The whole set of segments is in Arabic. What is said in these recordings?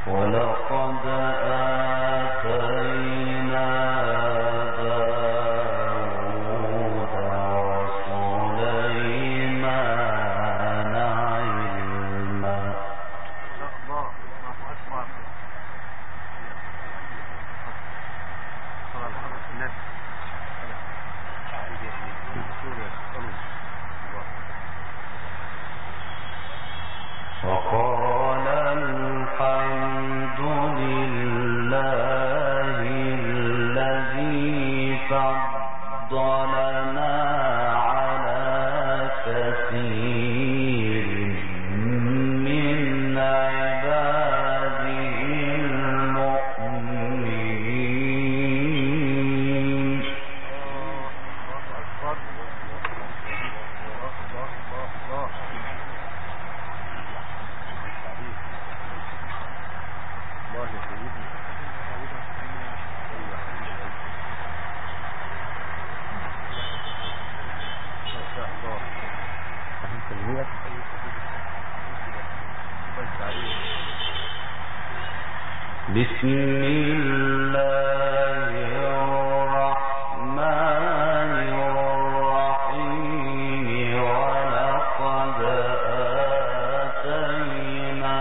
ولقد آتينا داود وسليمان علما. وقال الحمد لله الذي فضلنا على كثير من عباده المؤمنين. بسم الله الرحمن الرحيم. ولقد آتينا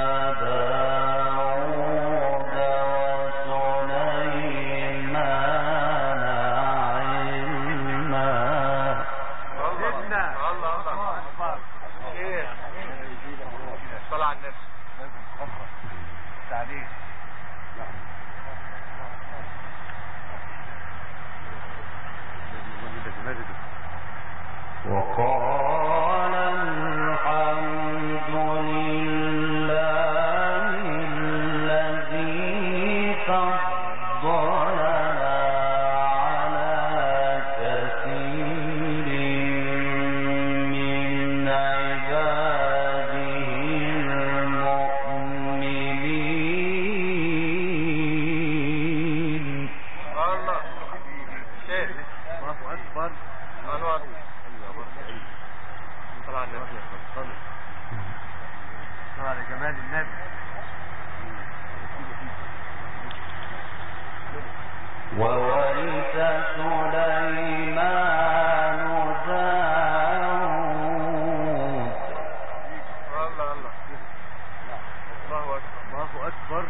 داود وسليمان علما. صلى على النبي. تعليم. وقال الحمد لله الذي فضلنا على كثير من عباده المؤمنين. الله شيخ الله أكبر. الله أكبر. طلع النبي. طلع لجمال النبي. وورث سليمان داود. الله الله الله أكبر. الله أكبر.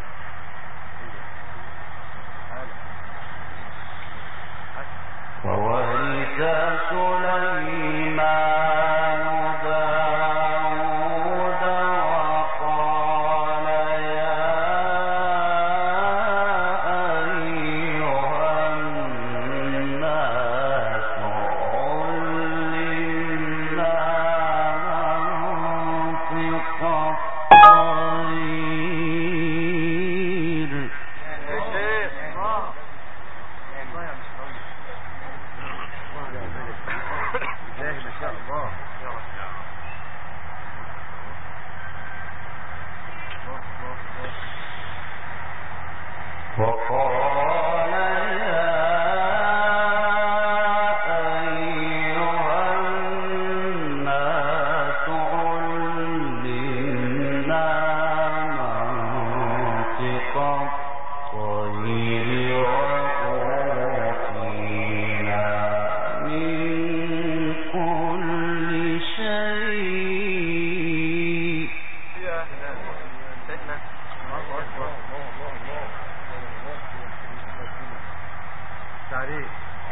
وورث سليمان داود وقال يا أيها الناس علمنا منطق الطير. وقال يا أيها الناس علمنا منطق الطير وأوتينا من كل شيء. يا سيدنا الله أكبر. تعريف.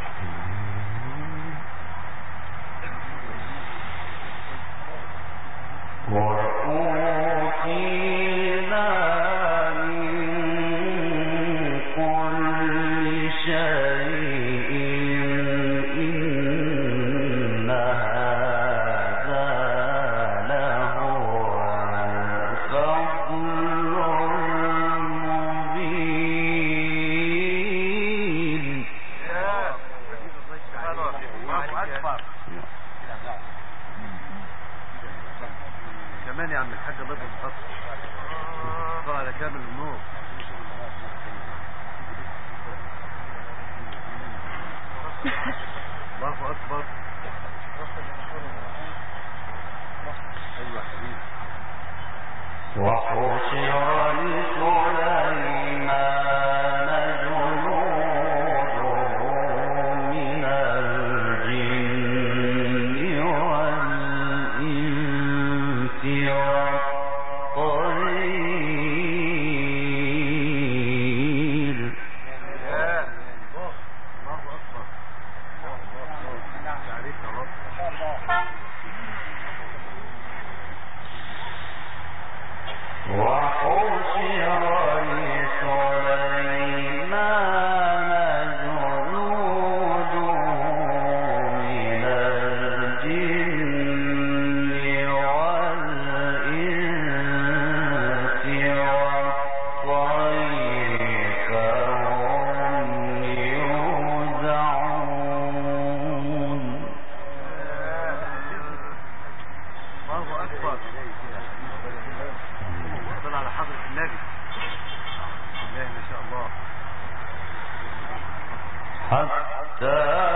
وأوتينا من كل شيء إن هذا لهو الفضل المبين. الله أكبر. كمان يا عم الحاج الله يبارك. طلع على كامل النور. الله أكبر. أيوة حبيبي. وحشر لسليمان أكبر. صل على حضرة النبي. الله ما شاء الله. حتى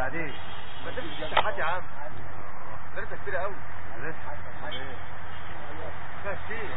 عليك. ما تمشي التحدي يا عم. درسة كبيرة قوي. فيها كتير.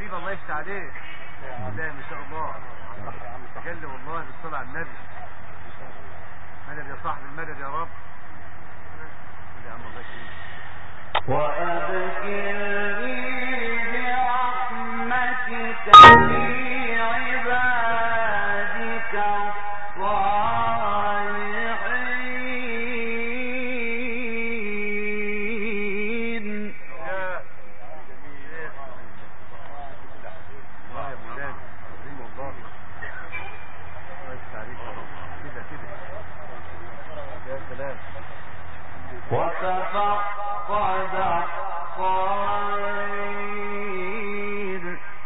حبيبي الله يفتح عليك. لا ما شاء الله تجلي والله بالصلاة على النبي. مدد يا صاحب المدد يا رب. يا عم الله يكرمك. وأذكرني برحمتك في عبادك الصالحين. الله يا مولانا عظيم والله. الله يفتح عليك يا رب. كده كده يا سلام. وتفقد الطير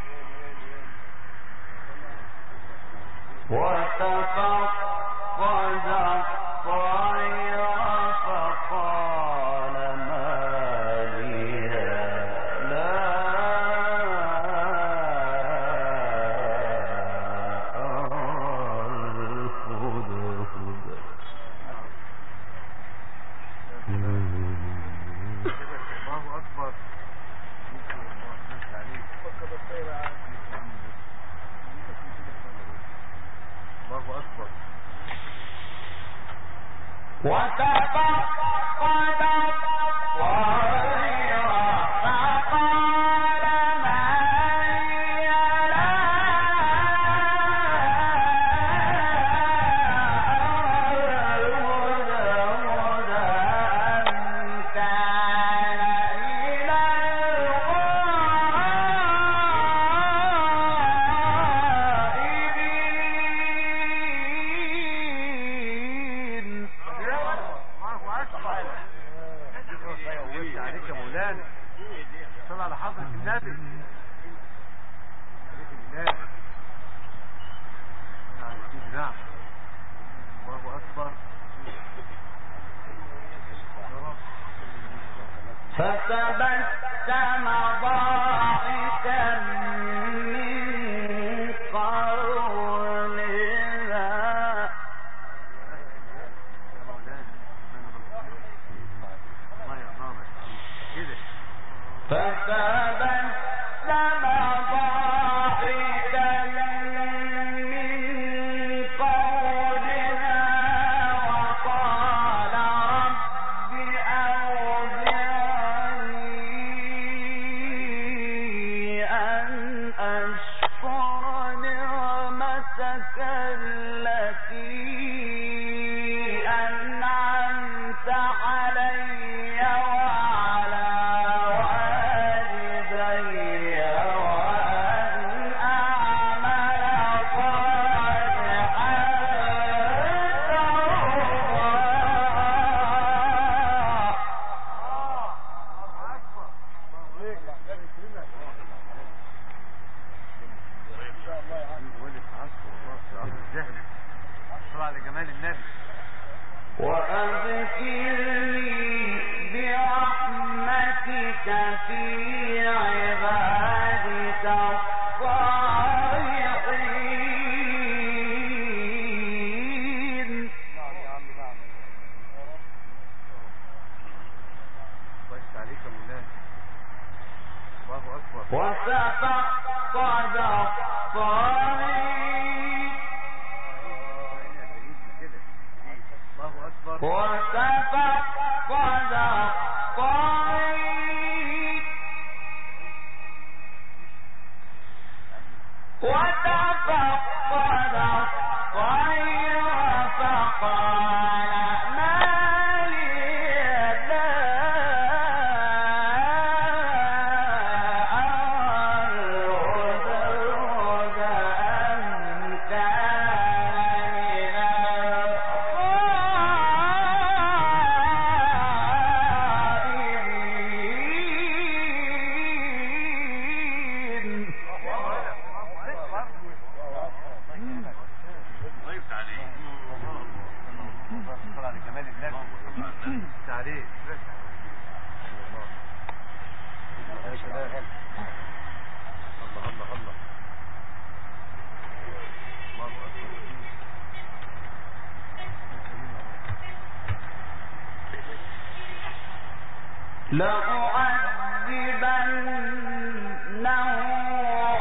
فقال ما لي لا الله أكبر. الله أكبر. وتفقد الطير فقال ما لي لا هدهد أم كان من الغائبين. ويفتح عليك يا مولانا. صل على حضرة النبي. عليك الله. نعم يا سيدي نعم. الله أكبر. يا رب. فتبسم ضاحكا من قولها يا مولانا الله يرضى كده. فتبسم ضاحكا من قولها وقال رب أوزعني أن أشكر نعمتك التي أنعمت علي وعلى والدي وأن أعمل صالحا صل على جمال النبي. وأذكرني برحمتك في عبادك الصالحين. الله يفتح عليك يا مولانا. الله أكبر. وتفقد الطريق يا سيدنا كده. الله أكبر. وتفقد الطريق وتفقد الطير فقال ما لي لا أهدهد أم كان من الغائبين. الله يفتح عليك. صل على جمال النبي. تعريف. يا سلام. الله الله الله. الله أكبر. لأعذبنه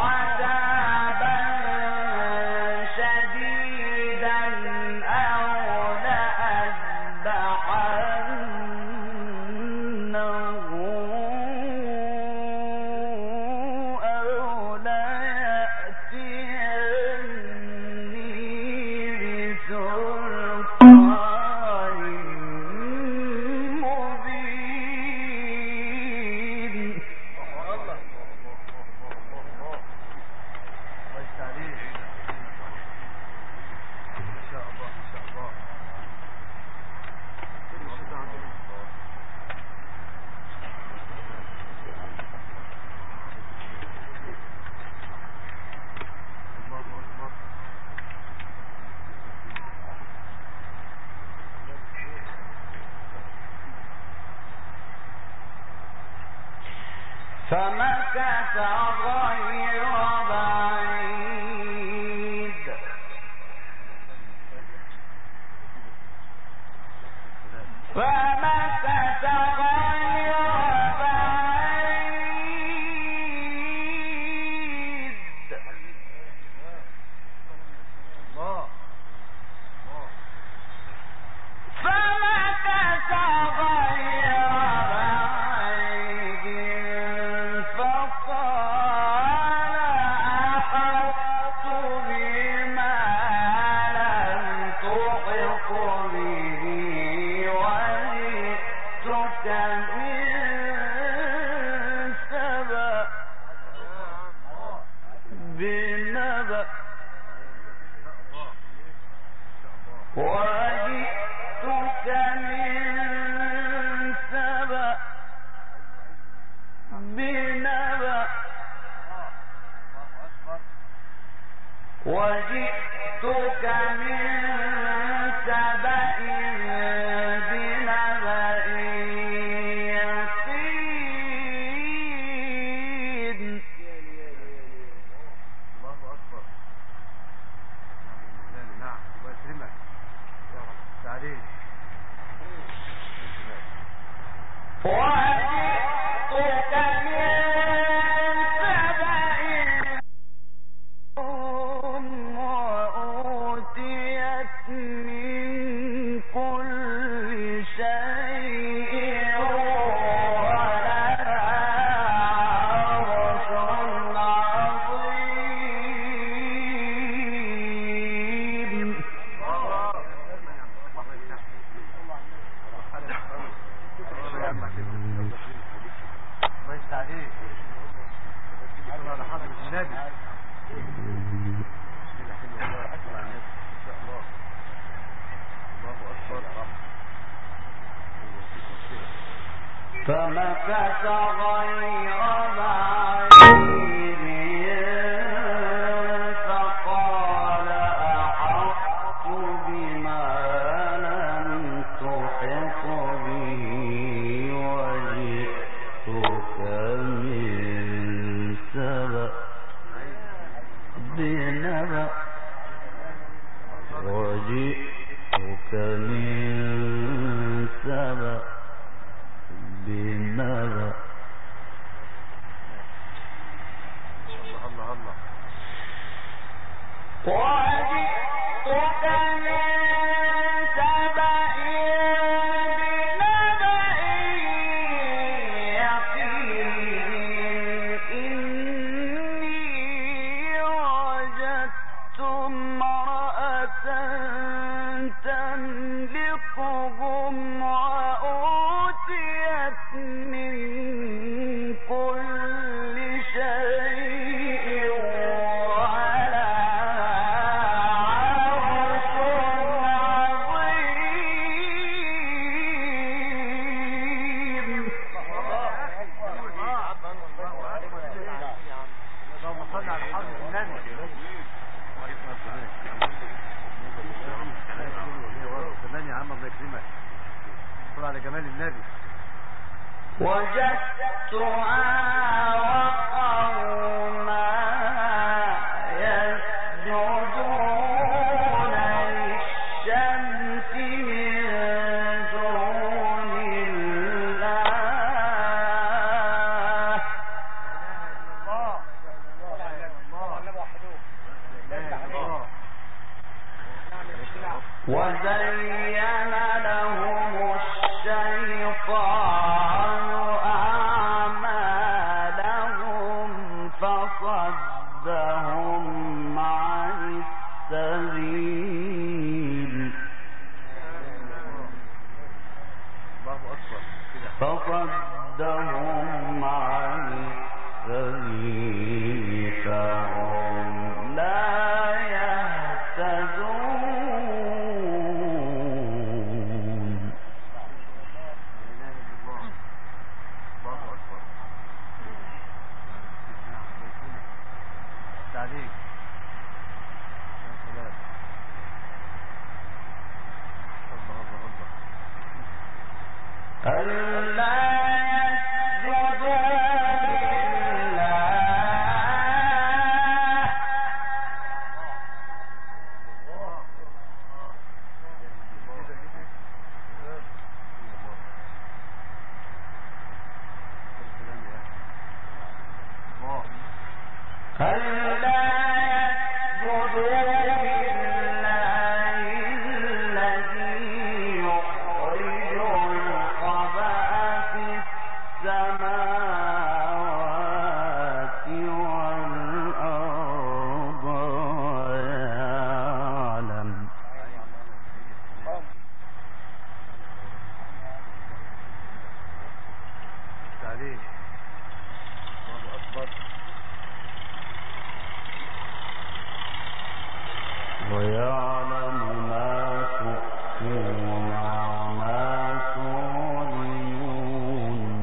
فمكث غير بعيد فمكث غير بعيد الله فمكث غير بعيد فقال أحطت بما لم تحط به وجئتك من سبأ بنبأ وجئتك من سبأ بنبأ وجئتك من سبأ بنبأ يقين الله أكبر. نعم الله يكرمك يا رب. تعليم وجئتك من سبأ وأوتيت من كل شيء ولها عرش عظيم الله يفتح عليك. صلى على حضرة النبي. كده حلو والله. صلى على النبي ان شاء الله. الله اكبر. فمكث غير بعيد فقال أحطت بما لم تحط به وجئتك من سبأ بنبأ وجئتك من سبأ بنبأ الله الله الله. وجئتك من سبأ بنبأ يقين إني وجدت امرأة تملكهم وأوتيت من كل شيء ولها عرش عظيم اللهم صل على حضرة النبي. كمان يا عم الله يكرمك. صل على جمال النبي. وجدتها وقومها يسجدون للشمس من دون الله وزين لهم الشيطان أعمالهم فصدهم عن السبيل الله اكبر. كده فصدهم عن السبيل فهم لا يهتدون ويعلم ما تخفون وما تعلنون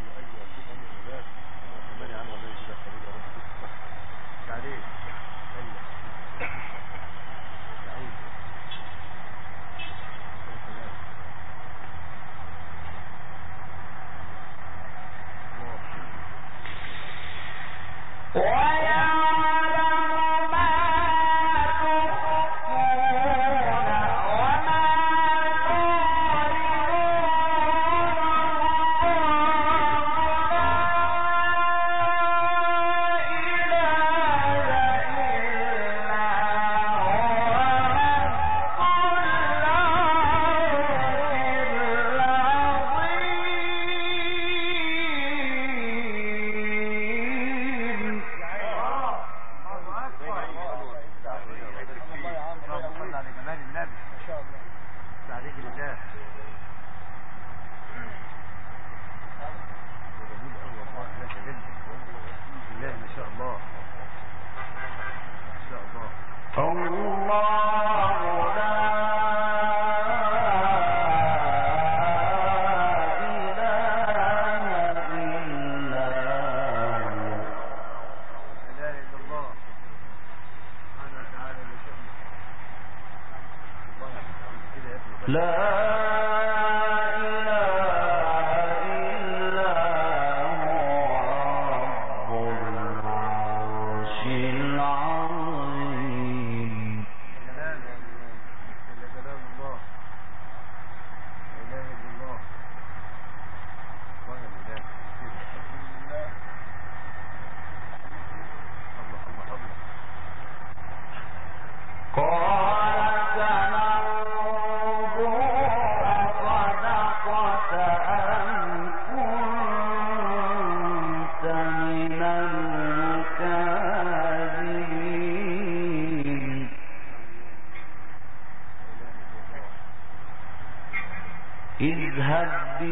اذهب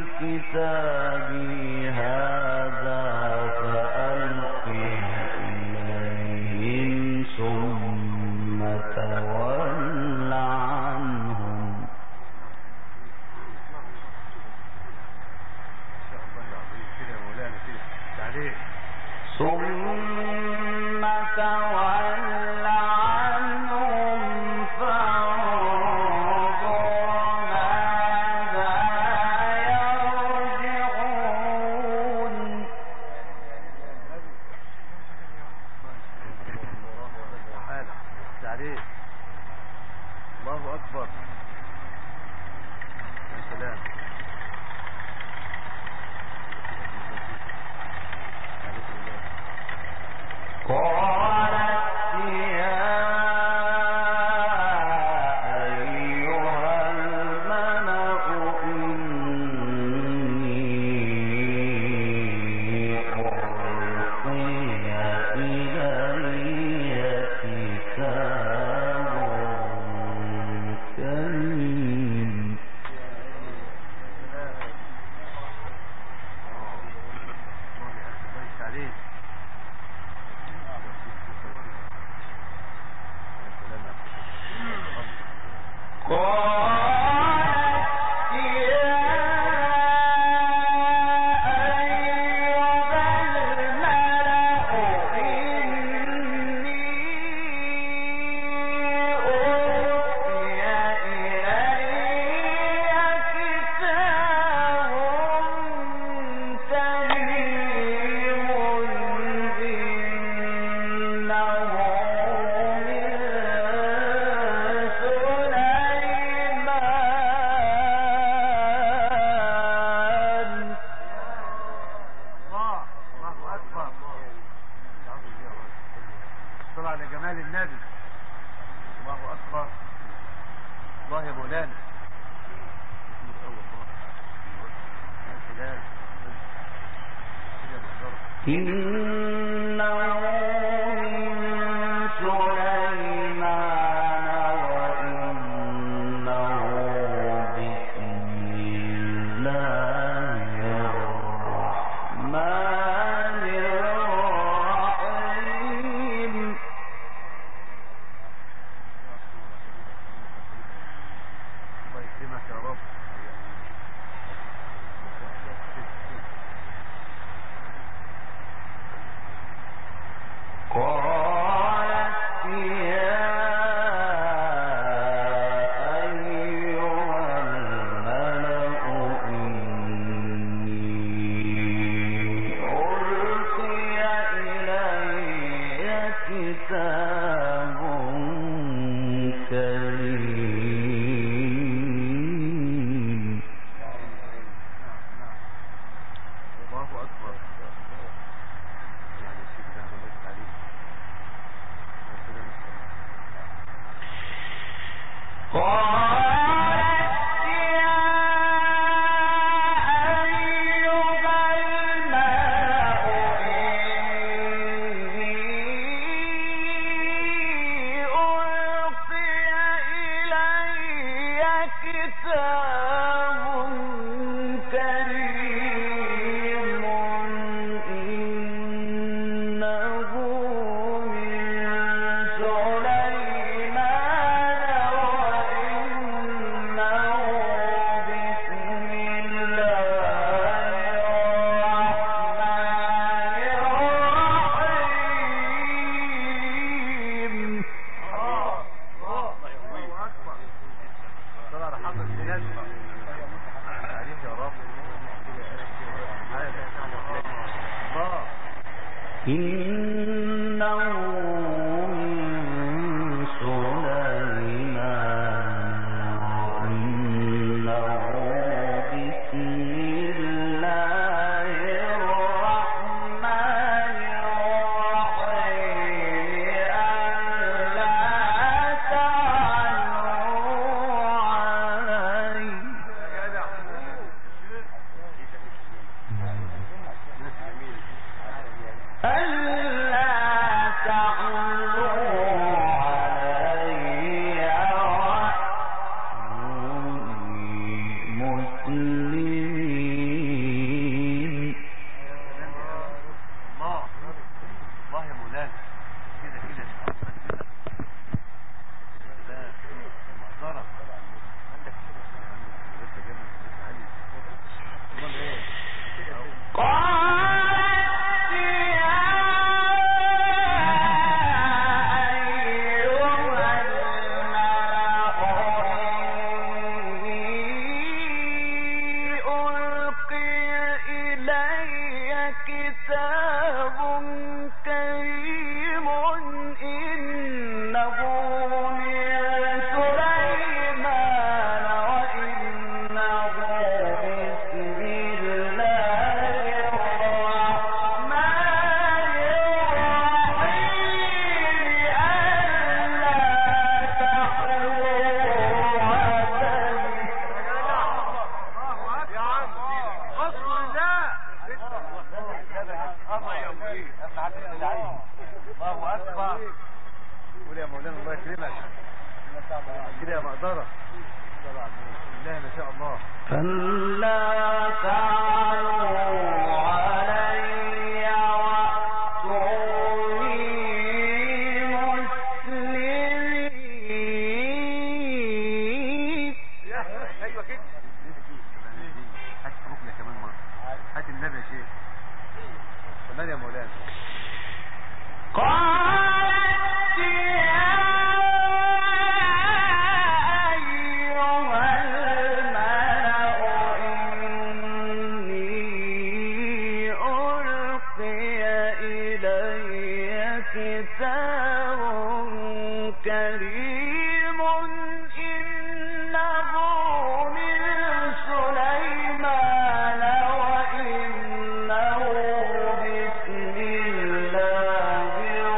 بكتابي هذا فألقه إليهم ثم تول عنهم ثم تول عنهم فانظر ماذا يرجعون الله أكبر يا سلام قالت يا أيها الملأ إني ألقي إلي كتاب كريم إنه من سليمان وإنه بسم الله الرحمن الرحيم إنه من سليمان إنه بسم الله الرحمن الرحيم ألا تعلوا علي ألا تعلوا علي وأتوني مسلمين. الله الله يا مولانا كده كده لا محضرة عندك لسه جبل امال ايه قالت يا أيها الملأ إني ألقي إلي كتاب كريم إنه من سليمان وإنه بسم الله الرحمن الرحيم ألا تعلوا علي يا عم اصل الله الله اكبر قول يا مولانا الله يكرمك كده يا مقدرة بالله ما شاء الله ألا تعلوا علي وأتوني مسلمين. ايوه كده هات ركنه كمان مره هات النبي يا شيخ كمان يا مولانا قالت يا أيها الملأ إني ألقي إلي كتاب كريم إنه من سليمان وإنه بسم الله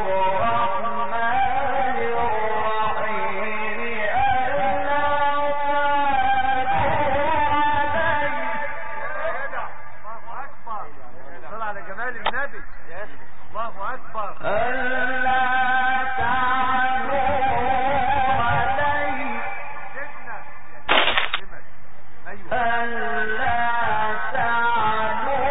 الرحمن الرحيم ألا تعلوا علي صل على جمال النبي الله اكبر ألا تعلوا علي سيدنا ايوه ألا تعلوا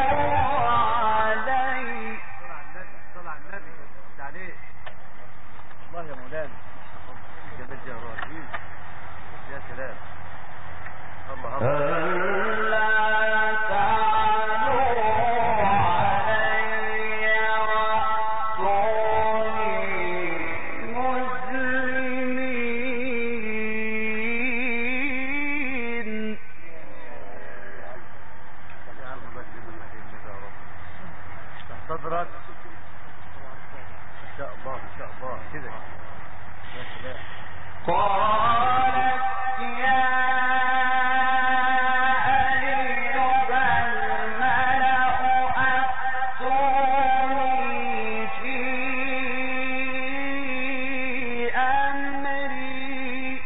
علي صل على النبي عليه الله يا مولانا جمال جهران يا سلام الله الله ألا تعلوا علي وأتوني مسلمين. يا عم الله يكرمك يا النبي يا رب صدرك ما شاء الله ما شاء الله كده يا سلام قالت يا أيها الملأ أفتوني في أمري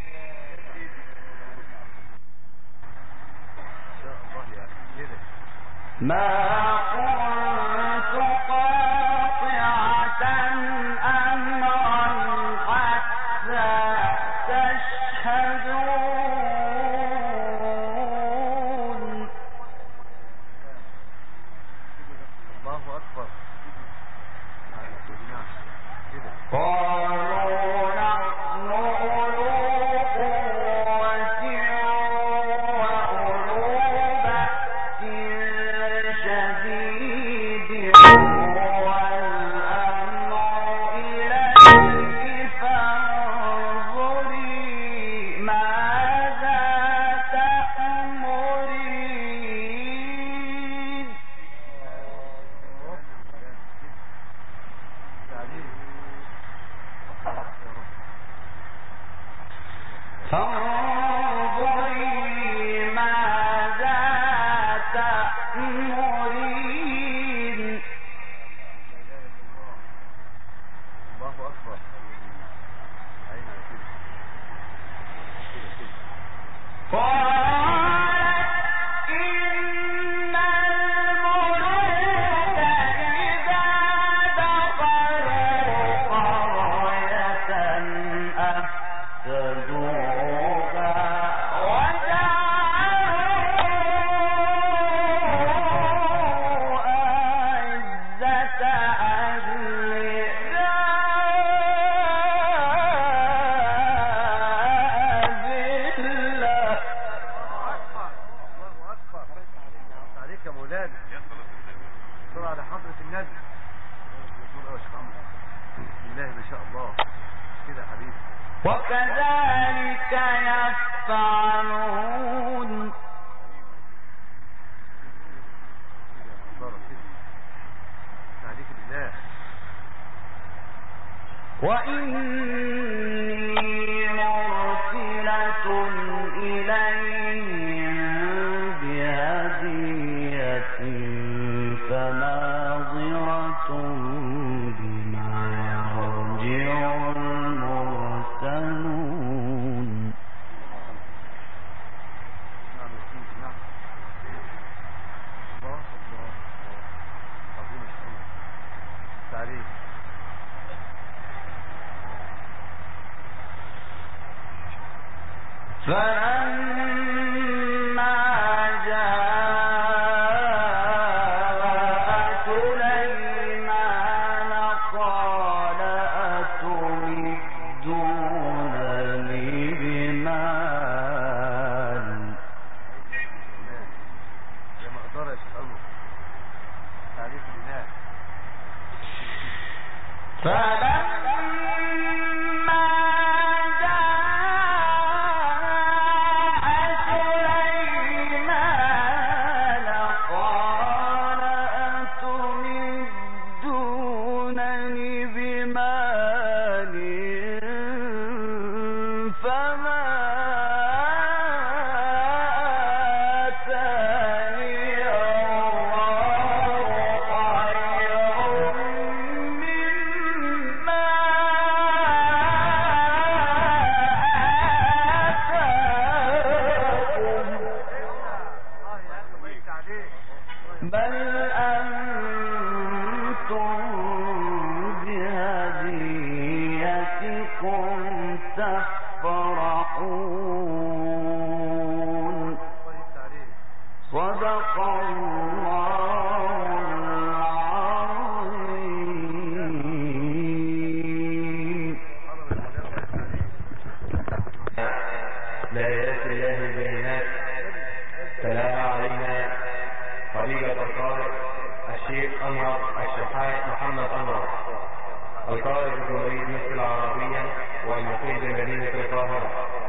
ما شاء الله يا أخي كده ما كنت قاطعة أمرا حتى تشهدون. الله أكبر نعم كده قالوا نحن أولو قوة وأولو بأس شديد والأمر إليك فانظري ماذا تأمرين. لحضرة النبي. بسم الله ما شاء الله كده يا حبيبي. وكذلك يفعلون عليك بالله. وإني مرسلة إليهم بهدية فناظرة بما يرجع المرسلون. فلما جاء سليمان قال أتمدونني بمال يا مقدرة يسأله تعريف الإله. فلما بل أنتم بهديتكم تفرحون. صدق الله العظيم. لا إله إلا البينات. سلام علينا فضيلة القارئ الشيخ أنور الشحات محمد أنور، القارئ بجمهورية مصر العربية والمقيم بمدينة القاهرة.